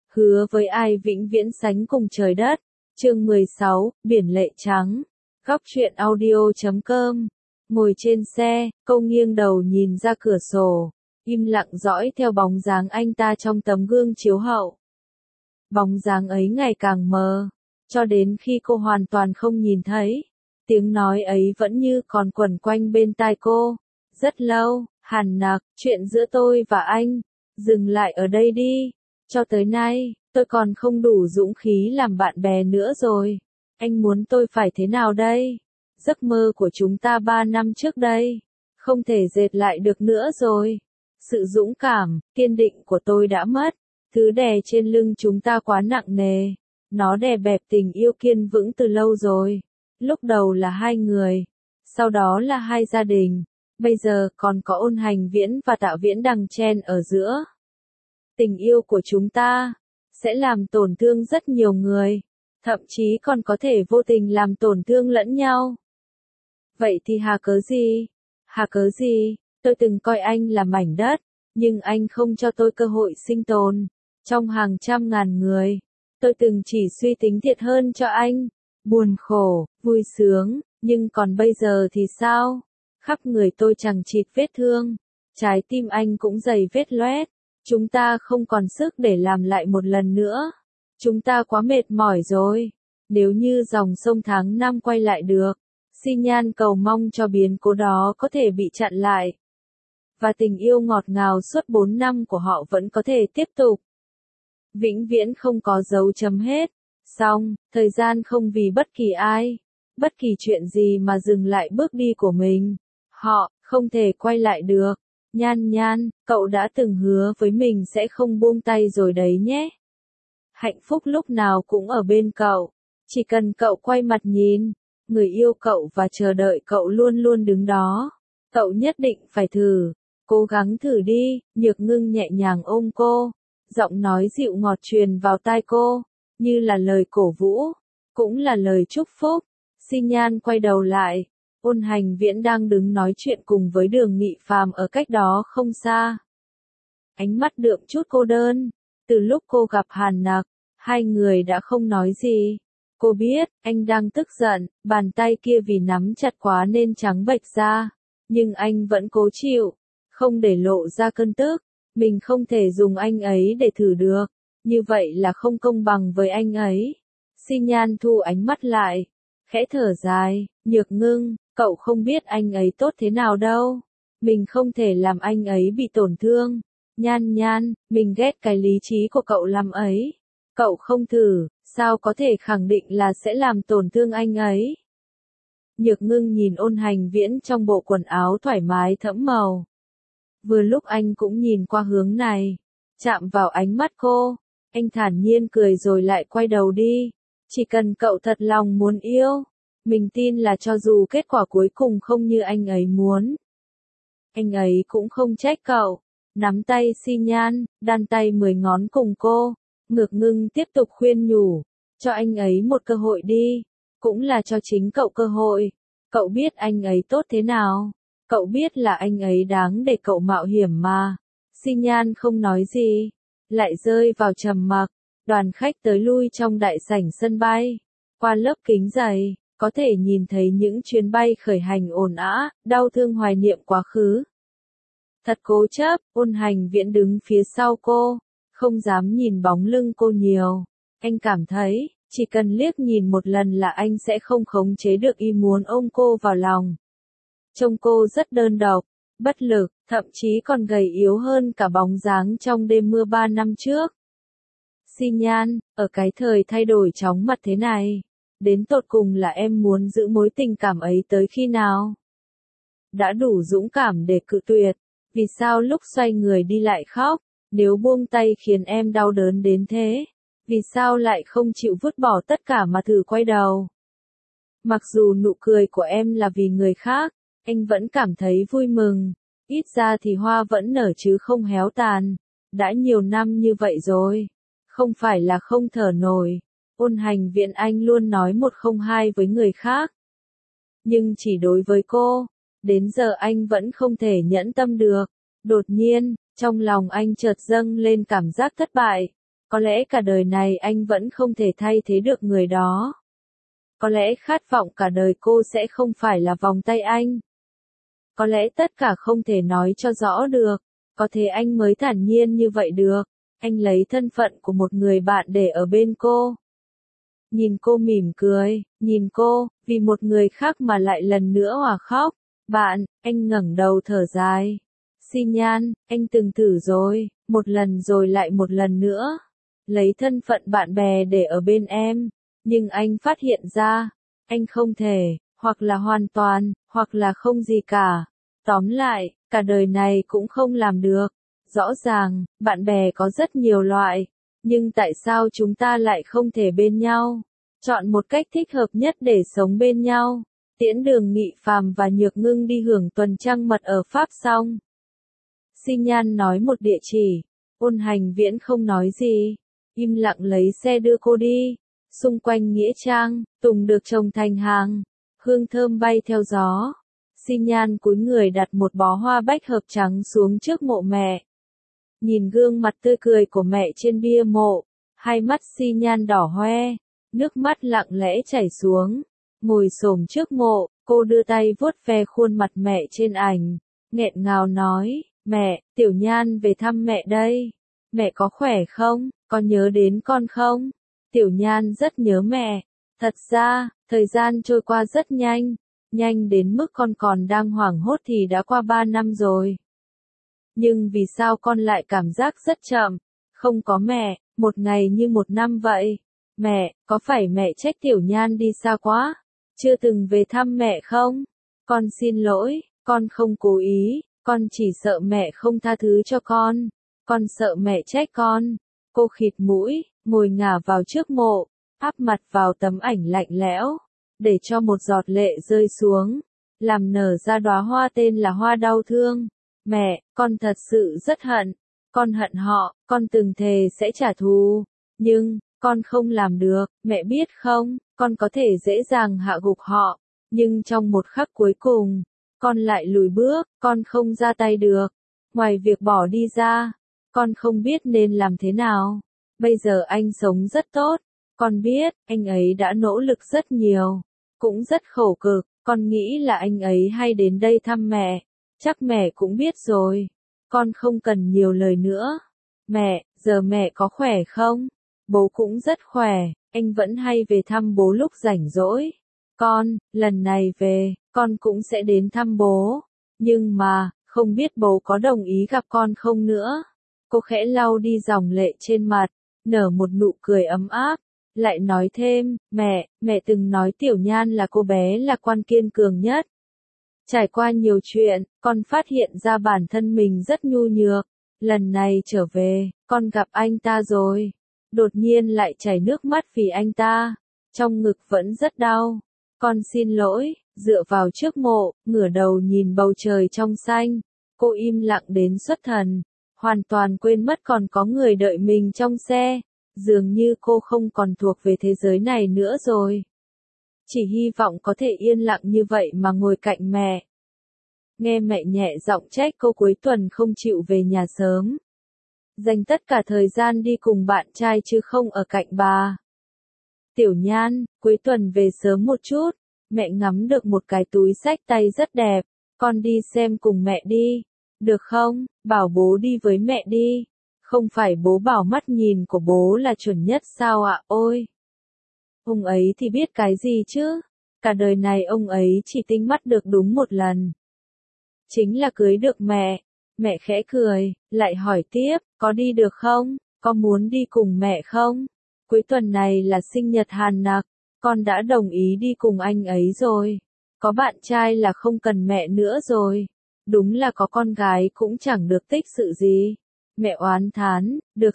hứa với ai vĩnh viễn sánh cùng trời đất. Chương 16, Biển lệ trắng. Góc truyện audio.com. Ngồi trên xe, cô nghiêng đầu nhìn ra cửa sổ, im lặng dõi theo bóng dáng anh ta trong tấm gương chiếu hậu. Bóng dáng ấy ngày càng mờ, cho đến khi cô hoàn toàn không nhìn thấy. Tiếng nói ấy vẫn như còn quẩn quanh bên tai cô. Rất lâu, Hàn Nặc, chuyện giữa tôi và anh, dừng lại ở đây đi. Cho tới nay, tôi còn không đủ dũng khí làm bạn bè nữa rồi. Anh muốn tôi phải thế nào đây? Giấc mơ của chúng ta 3 năm trước đây, không thể dệt lại được nữa rồi. Sự dũng cảm, kiên định của tôi đã mất. Thứ đè trên lưng chúng ta quá nặng nề. Nó đè bẹp tình yêu kiên vững từ lâu rồi. Lúc đầu là 2 người, sau đó là 2 gia đình, bây giờ còn có Ôn Hành Viễn và Tạ Viễn đằng chen ở giữa. Tình yêu của chúng ta sẽ làm tổn thương rất nhiều người, thậm chí còn có thể vô tình làm tổn thương lẫn nhau. Vậy thì hà cớ gì? Hà cớ gì? Tôi từng coi anh là mảnh đất, nhưng anh không cho tôi cơ hội sinh tồn. Trong hàng trăm ngàn người, tôi từng chỉ suy tính thiệt hơn cho anh. Buồn khổ, vui sướng, nhưng còn bây giờ thì sao? Khắp người tôi chằng chịt vết thương, trái tim anh cũng dày vết loét. Chúng ta không còn sức để làm lại một lần nữa. Chúng ta quá mệt mỏi rồi. Nếu như dòng sông tháng năm quay lại được, Xi Nhan cầu mong cho biến cố đó có thể bị chặn lại. Và tình yêu ngọt ngào suốt 4 năm của họ vẫn có thể tiếp tục. Vĩnh viễn không có dấu chấm hết. Xong, thời gian không vì bất kỳ ai, bất kỳ chuyện gì mà dừng lại bước đi của mình. Họ không thể quay lại được. Nhan Nhan, cậu đã từng hứa với mình sẽ không buông tay rồi đấy nhé. Hạnh phúc lúc nào cũng ở bên cậu. Chỉ cần cậu quay mặt nhìn, người yêu cậu và chờ đợi cậu luôn luôn đứng đó. Cậu nhất định phải thử, cố gắng thử đi. Nhược Ngưng nhẹ nhàng ôm cô, giọng nói dịu ngọt truyền vào tai cô, như là lời cổ vũ, cũng là lời chúc phúc. Xi Nhan quay đầu lại, Ôn Hành Viễn đang đứng nói chuyện cùng với Đường Nghị Phàm ở cách đó không xa. Ánh mắt đượm chút cô đơn, từ lúc cô gặp Hàn Nặc, 2 người đã không nói gì. Cô biết, anh đang tức giận, bàn tay kia vì nắm chặt quá nên trắng bệch ra, nhưng anh vẫn cố chịu, không để lộ ra cơn tức. Mình không thể dùng anh ấy để thử được, như vậy là không công bằng với anh ấy. Xi Nhan thu ánh mắt lại, khẽ thở dài. Nhược Ngưng, cậu không biết anh ấy tốt thế nào đâu. Mình không thể làm anh ấy bị tổn thương. Nhan Nhan, mình ghét cái lý trí của cậu làm ấy. Cậu không thử, sao có thể khẳng định là sẽ làm tổn thương anh ấy. Nhược Ngưng nhìn Ôn Hành Viễn trong bộ quần áo thoải mái thẫm màu. Vừa lúc anh cũng nhìn qua hướng này, chạm vào ánh mắt cô, anh thản nhiên cười rồi lại quay đầu đi. Chỉ cần cậu thật lòng muốn yêu, mình tin là cho dù kết quả cuối cùng không như anh ấy muốn, anh ấy cũng không trách cậu. Nắm tay Xi Nhan, đan tay 10 ngón cùng cô, Nhược Ngưng tiếp tục khuyên nhủ, cho anh ấy một cơ hội đi, cũng là cho chính cậu cơ hội. Cậu biết anh ấy tốt thế nào, cậu biết là anh ấy đáng để cậu mạo hiểm mà. Xi Nhan không nói gì, lại rơi vào trầm mặc. Đoàn khách tới lui trong đại sảnh sân bay, qua lớp kính dày, có thể nhìn thấy những chuyến bay khởi hành ồn ào, đau thương hoài niệm quá khứ. Thật cố chấp, Ôn Hành Viễn đứng phía sau cô, không dám nhìn bóng lưng cô nhiều. Anh cảm thấy, chỉ cần liếc nhìn một lần là anh sẽ không khống chế được ý muốn ôm cô vào lòng. Trông cô rất đơn độc, bất lực, thậm chí còn gầy yếu hơn cả bóng dáng trong đêm mưa 3 năm trước. Xi Nhan, ở cái thời thay đổi chóng mặt thế này, đến tột cùng là em muốn giữ mối tình cảm ấy tới khi nào? Đã đủ dũng cảm để cự tuyệt, vì sao lúc xoay người đi lại khóc? Nếu buông tay khiến em đau đớn đến thế, vì sao lại không chịu vứt bỏ tất cả mà thử quay đầu? Mặc dù nụ cười của em là vì người khác, anh vẫn cảm thấy vui mừng, ít ra thì hoa vẫn nở chứ không héo tàn. Đã nhiều năm như vậy rồi, không phải là không thở nổi. Ôn Hành Viễn anh luôn nói 102 với người khác, nhưng chỉ đối với cô, đến giờ anh vẫn không thể nhẫn tâm được. Đột nhiên, trong lòng anh chợt dâng lên cảm giác thất bại. Có lẽ cả đời này anh vẫn không thể thay thế được người đó. Có lẽ khát vọng cả đời cô sẽ không phải là vòng tay anh. Có lẽ tất cả không thể nói cho rõ được. Có thế anh mới thản nhiên như vậy được. Anh lấy thân phận của một người bạn để ở bên cô. Nhìn cô mỉm cười, nhìn cô, vì một người khác mà lại lần nữa òa khóc. Bạn, anh ngẩng đầu thở dài. Xi Nhan, anh từng thử rồi, một lần rồi lại một lần nữa. Lấy thân phận bạn bè để ở bên em. Nhưng anh phát hiện ra, anh không thể, hoặc là hoàn toàn, hoặc là không gì cả. Tóm lại, cả đời này cũng không làm được. Rõ ràng, bạn bè có rất nhiều loại, nhưng tại sao chúng ta lại không thể bên nhau? Chọn một cách thích hợp nhất để sống bên nhau. Tiễn Đường Nghị Phàm và Nhược Ngưng đi hưởng tuần trăng mật ở Pháp xong. Xi Nhan nói một địa chỉ, Ôn Hành Viễn không nói gì, im lặng lấy xe đưa cô đi. Xung quanh nghĩa trang, tùng được trồng thành hàng, hương thơm bay theo gió. Xi Nhan cúi người đặt một bó hoa bách hợp trắng xuống trước mộ mẹ. Nhìn gương mặt tươi cười của mẹ trên bia mộ, hai mắt Xi Nhan đỏ hoe, nước mắt lặng lẽ chảy xuống. Ngồi xổm trước mộ, cô đưa tay vuốt ve khuôn mặt mẹ trên ảnh, nghẹn ngào nói, mẹ, Tiểu Nhan về thăm mẹ đây. Mẹ có khỏe không, có nhớ đến con không? Tiểu Nhan rất nhớ mẹ. Thật ra, thời gian trôi qua rất nhanh, nhanh đến mức con còn đang hoảng hốt thì đã qua 3 năm rồi. Nhưng vì sao con lại cảm giác rất chậm? Không có mẹ, một ngày như một năm vậy. Mẹ, có phải mẹ trách Tiểu Nhan đi xa quá? Chưa từng về thăm mẹ không? Con xin lỗi, con không cố ý, con chỉ sợ mẹ không tha thứ cho con. Con sợ mẹ trách con. Cô khịt mũi, ngồi ngả vào trước mộ, áp mặt vào tấm ảnh lạnh lẽo, để cho một giọt lệ rơi xuống, làm nở ra đóa hoa tên là hoa đau thương. Mẹ, con thật sự rất hận. Con hận họ, con từng thề sẽ trả thù. Nhưng, con không làm được, mẹ biết không, con có thể dễ dàng hạ gục họ. Nhưng trong một khắc cuối cùng, con lại lùi bước, con không ra tay được. Ngoài việc bỏ đi ra, con không biết nên làm thế nào. Bây giờ anh sống rất tốt. Con biết, anh ấy đã nỗ lực rất nhiều. Cũng rất khổ cực. Con nghĩ là anh ấy hay đến đây thăm mẹ. Chắc mẹ cũng biết rồi. Con không cần nhiều lời nữa. Mẹ, giờ mẹ có khỏe không? Bố cũng rất khỏe. Anh vẫn hay về thăm bố lúc rảnh rỗi. Con, lần này về, con cũng sẽ đến thăm bố. Nhưng mà, không biết bố có đồng ý gặp con không nữa. Cô khẽ lau đi dòng lệ trên mặt, nở một nụ cười ấm áp, lại nói thêm, mẹ từng nói Tiểu Nhan là cô bé lạc quan kiên cường nhất. Trải qua nhiều chuyện, con phát hiện ra bản thân mình rất nhu nhược. Lần này trở về, con gặp anh ta rồi. Đột nhiên lại chảy nước mắt vì anh ta. Trong ngực vẫn rất đau. Con xin lỗi, dựa vào trước mộ, ngửa đầu nhìn bầu trời trong xanh. Cô im lặng đến xuất thần. Hoàn toàn quên mất còn có người đợi mình trong xe. Dường như cô không còn thuộc về thế giới này nữa rồi. Chỉ hy vọng có thể yên lặng như vậy mà ngồi cạnh mẹ. Nghe mẹ nhẹ giọng trách cô cuối tuần không chịu về nhà sớm. Dành tất cả thời gian đi cùng bạn trai chứ không ở cạnh bà. Tiểu Nhan, cuối tuần về sớm một chút. Mẹ ngắm được một cái túi xách tay rất đẹp. Con đi xem cùng mẹ đi. Được không? Bảo bố đi với mẹ đi. Không phải bố bảo mắt nhìn của bố là chuẩn nhất sao ạ? Ôi! Ông ấy thì biết cái gì chứ? Cả đời này ông ấy chỉ tinh mắt được đúng một lần. Chính là cưới được mẹ. Mẹ khẽ cười, lại hỏi tiếp, có đi được không? Có muốn đi cùng mẹ không? Cuối tuần này là sinh nhật Hàn Nặc. Con đã đồng ý đi cùng anh ấy rồi. Có bạn trai là không cần mẹ nữa rồi. Đúng là có con gái cũng chẳng được tích sự gì. Mẹ oán thán,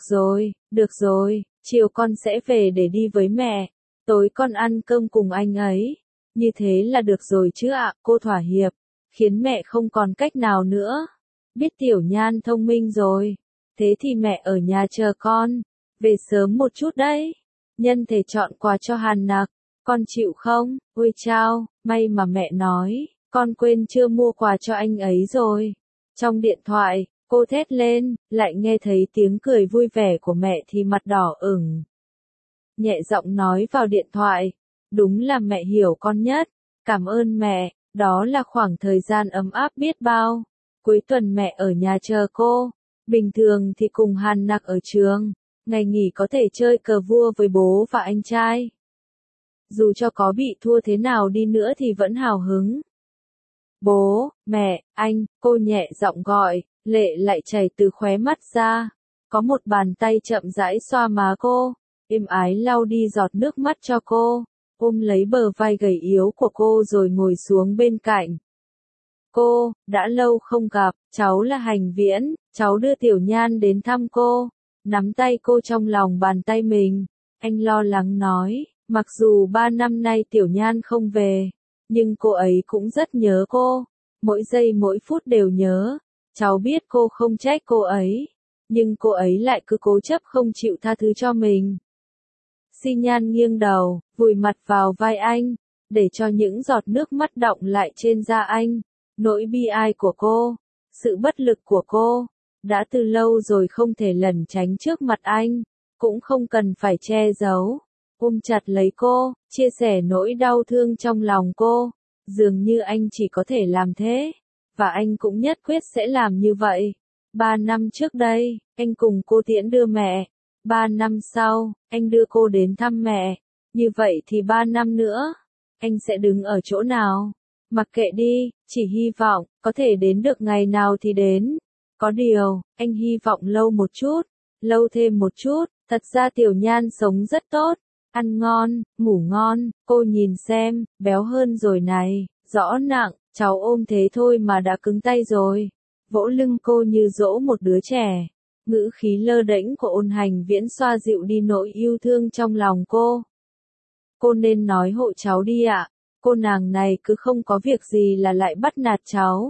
được rồi, chiều con sẽ về để đi với mẹ. Tối con ăn cơm cùng anh ấy. Như thế là được rồi chứ ạ, cô thỏa hiệp. Khiến mẹ không còn cách nào nữa. Biết Tiểu Nhan thông minh rồi. Thế thì mẹ ở nhà chờ con. Về sớm một chút đấy. Nhân thể chọn quà cho Hàn Nặc. Con chịu không? Ôi chao, may mà mẹ nói. Con quên chưa mua quà cho anh ấy rồi. Trong điện thoại, Cô thét lên, lại nghe thấy tiếng cười vui vẻ của mẹ thì mặt đỏ ửng. Nhẹ giọng nói vào điện thoại, đúng là mẹ hiểu con nhất, cảm ơn mẹ, đó là khoảng thời gian ấm áp biết bao. Cuối tuần mẹ ở nhà chờ cô, bình thường thì cùng Hàn Nặc ở trường, ngày nghỉ có thể chơi cờ vua với bố và anh trai. Dù cho có bị thua thế nào đi nữa thì vẫn hào hứng. Bố, mẹ, anh, cô nhẹ giọng gọi, lệ lại chảy từ khóe mắt ra. Có một bàn tay chậm rãi xoa má cô, êm ái lau đi giọt nước mắt cho cô, ôm lấy bờ vai gầy yếu của cô rồi ngồi xuống bên cạnh. Cô, đã lâu không gặp, cháu là Hành Viễn, cháu đưa Tiểu Nhan đến thăm cô. Nắm tay cô trong lòng bàn tay mình, anh lo lắng nói, mặc dù 3 năm nay Tiểu Nhan không về, nhưng cô ấy cũng rất nhớ cô, mỗi giây mỗi phút đều nhớ. Cháu biết cô không trách cô ấy, nhưng cô ấy lại cứ cố chấp không chịu tha thứ cho mình. Xi Nhan nghiêng đầu, vùi mặt vào vai anh, để cho những giọt nước mắt đọng lại trên da anh. Nỗi bi ai của cô, sự bất lực của cô, đã từ lâu rồi không thể lẩn tránh trước mặt anh, cũng không cần phải che giấu. Ôm chặt lấy cô, chia sẻ nỗi đau thương trong lòng cô, dường như anh chỉ có thể làm thế, và anh cũng nhất quyết sẽ làm như vậy. 3 năm trước đây, anh cùng cô tiễn đưa mẹ. 3 năm sau, anh đưa cô đến thăm mẹ. Như vậy thì 3 năm nữa, anh sẽ đứng ở chỗ nào? Mặc kệ đi, chỉ hy vọng, có thể đến được ngày nào thì đến. Có điều, anh hy vọng lâu một chút, lâu thêm một chút, thật ra Tiểu Nhan sống rất tốt, ăn ngon, ngủ ngon, cô nhìn xem, béo hơn rồi này, rõ nặng, cháu ôm thế thôi mà đã cứng tay rồi. Vỗ lưng cô như dỗ một đứa trẻ, ngữ khí lơ đễnh của Ôn Hành Viễn xoa dịu đi nỗi yêu thương trong lòng cô. Cô nên nói hộ cháu đi ạ. Cô nàng này cứ không có việc gì là lại bắt nạt cháu.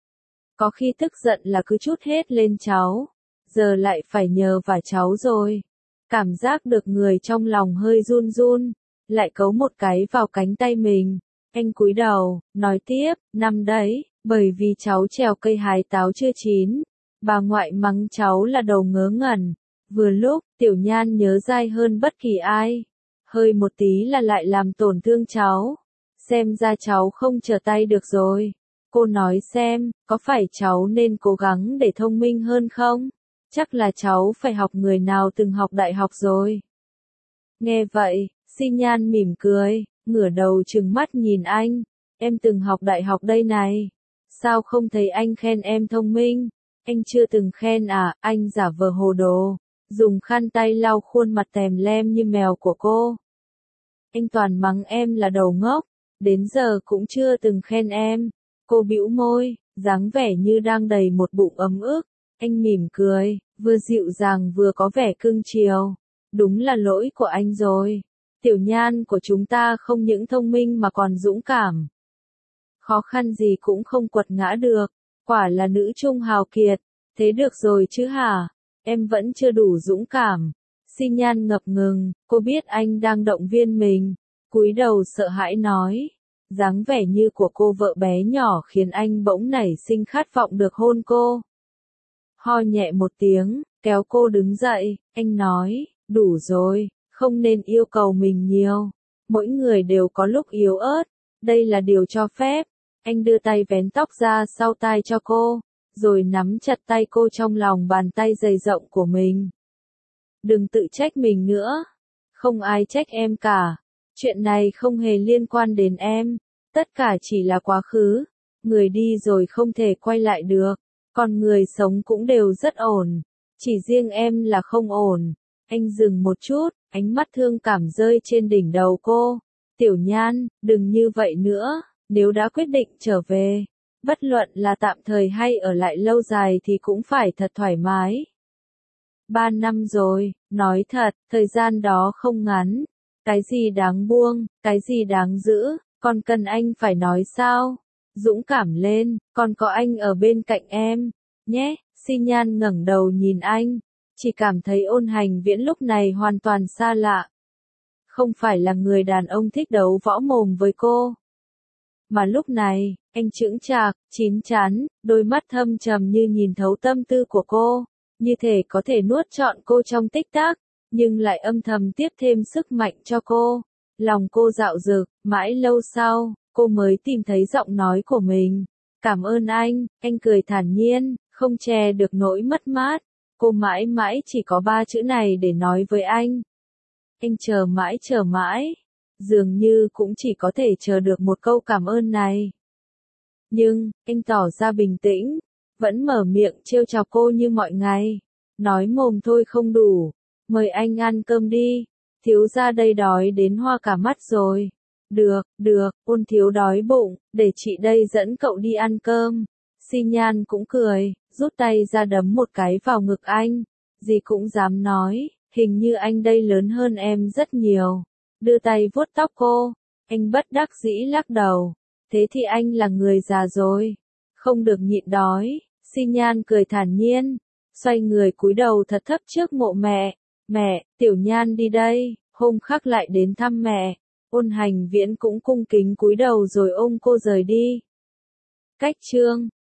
Có khi tức giận là cứ trút hết lên cháu. Giờ lại phải nhờ vả cháu rồi. Cảm giác được người trong lòng hơi run run. Lại cấu một cái vào cánh tay mình. Anh cúi đầu, nói tiếp, năm đấy, bởi vì cháu trèo cây hái táo chưa chín. Bà ngoại mắng cháu là đầu ngớ ngẩn. Vừa lúc, Tiểu Nhan nhớ dai hơn bất kỳ ai. Hơi một tí là lại làm tổn thương cháu. Xem ra cháu không trở tay được rồi. Cô nói xem, có phải cháu nên cố gắng để thông minh hơn không? Chắc là cháu phải học người nào từng học đại học rồi. Nghe vậy, Xi Nhan mỉm cười, ngửa đầu trừng mắt nhìn anh. Em từng học đại học đây này. Sao không thấy anh khen em thông minh? Anh chưa từng khen à? Anh giả vờ hồ đồ, dùng khăn tay lau khuôn mặt tèm lem như mèo của cô. Anh toàn mắng em là đầu ngốc. Đến giờ cũng chưa từng khen em. Cô bĩu môi, dáng vẻ như đang đầy một bụng ấm ức. Anh mỉm cười, vừa dịu dàng vừa có vẻ cưng chiều. Đúng là lỗi của anh rồi. Tiểu Nhan của chúng ta không những thông minh mà còn dũng cảm. Khó khăn gì cũng không quật ngã được. Quả là nữ trung hào kiệt. Thế được rồi chứ hả? Em vẫn chưa đủ dũng cảm. Xi Nhan ngập ngừng, cô biết anh đang động viên mình. Cúi đầu sợ hãi nói. Dáng vẻ như của cô vợ bé nhỏ khiến anh bỗng nảy sinh khát vọng được hôn cô. Ho nhẹ một tiếng, kéo cô đứng dậy, anh nói, đủ rồi, không nên yêu cầu mình nhiều. Mỗi người đều có lúc yếu ớt, đây là điều cho phép. Anh đưa tay vén tóc ra sau tai cho cô, rồi nắm chặt tay cô trong lòng bàn tay dày rộng của mình. Đừng tự trách mình nữa. Không ai trách em cả. Chuyện này không hề liên quan đến em. Tất cả chỉ là quá khứ. Người đi rồi không thể quay lại được. Còn người sống cũng đều rất ổn. Chỉ riêng em là không ổn. Anh dừng một chút, ánh mắt thương cảm rơi trên đỉnh đầu cô. Tiểu Nhan, đừng như vậy nữa. Nếu đã quyết định trở về, bất luận là tạm thời hay ở lại lâu dài thì cũng phải thật thoải mái. 3 năm rồi, nói thật, thời gian đó không ngắn. Cái gì đáng buông, cái gì đáng giữ, còn cần anh phải nói sao? Dũng cảm lên, còn có anh ở bên cạnh em, nhé. Xi Nhan ngẩng đầu nhìn anh, chỉ cảm thấy Ôn Hành Viễn lúc này hoàn toàn xa lạ. Không phải là người đàn ông thích đấu võ mồm với cô. Mà lúc này, anh chững chạc, chín chắn, đôi mắt thâm trầm như nhìn thấu tâm tư của cô, như thể có thể nuốt trọn cô trong tích tắc, nhưng lại âm thầm tiếp thêm sức mạnh cho cô. Lòng cô dạo dực, mãi lâu sau, cô mới tìm thấy giọng nói của mình. Cảm ơn anh cười thản nhiên, không che được nỗi mất mát. Cô mãi mãi chỉ có 3 chữ này để nói với anh. Anh chờ mãi, dường như cũng chỉ có thể chờ được một câu cảm ơn này. Nhưng, anh tỏ ra bình tĩnh, vẫn mở miệng trêu chọc cô như mọi ngày. Nói mồm thôi không đủ, mời anh ăn cơm đi, thiếu gia đây đói đến hoa cả mắt rồi. Được, ôn thiếu đói bụng, để chị đây dẫn cậu đi ăn cơm. Xi Nhan cũng cười, rút tay ra đấm một cái vào ngực anh. Gì cũng dám nói, hình như anh đây lớn hơn em rất nhiều. Đưa tay vuốt tóc cô, anh bất đắc dĩ lắc đầu. Thế thì anh là người già rồi, không được nhịn đói. Xi Nhan cười thản nhiên, xoay người cúi đầu thật thấp trước mộ mẹ. Mẹ, Tiểu Nhan đi đây, hôm khác lại đến thăm mẹ. Ôn Hành Viễn cũng cung kính cúi đầu rồi ôm cô rời đi. Cách chương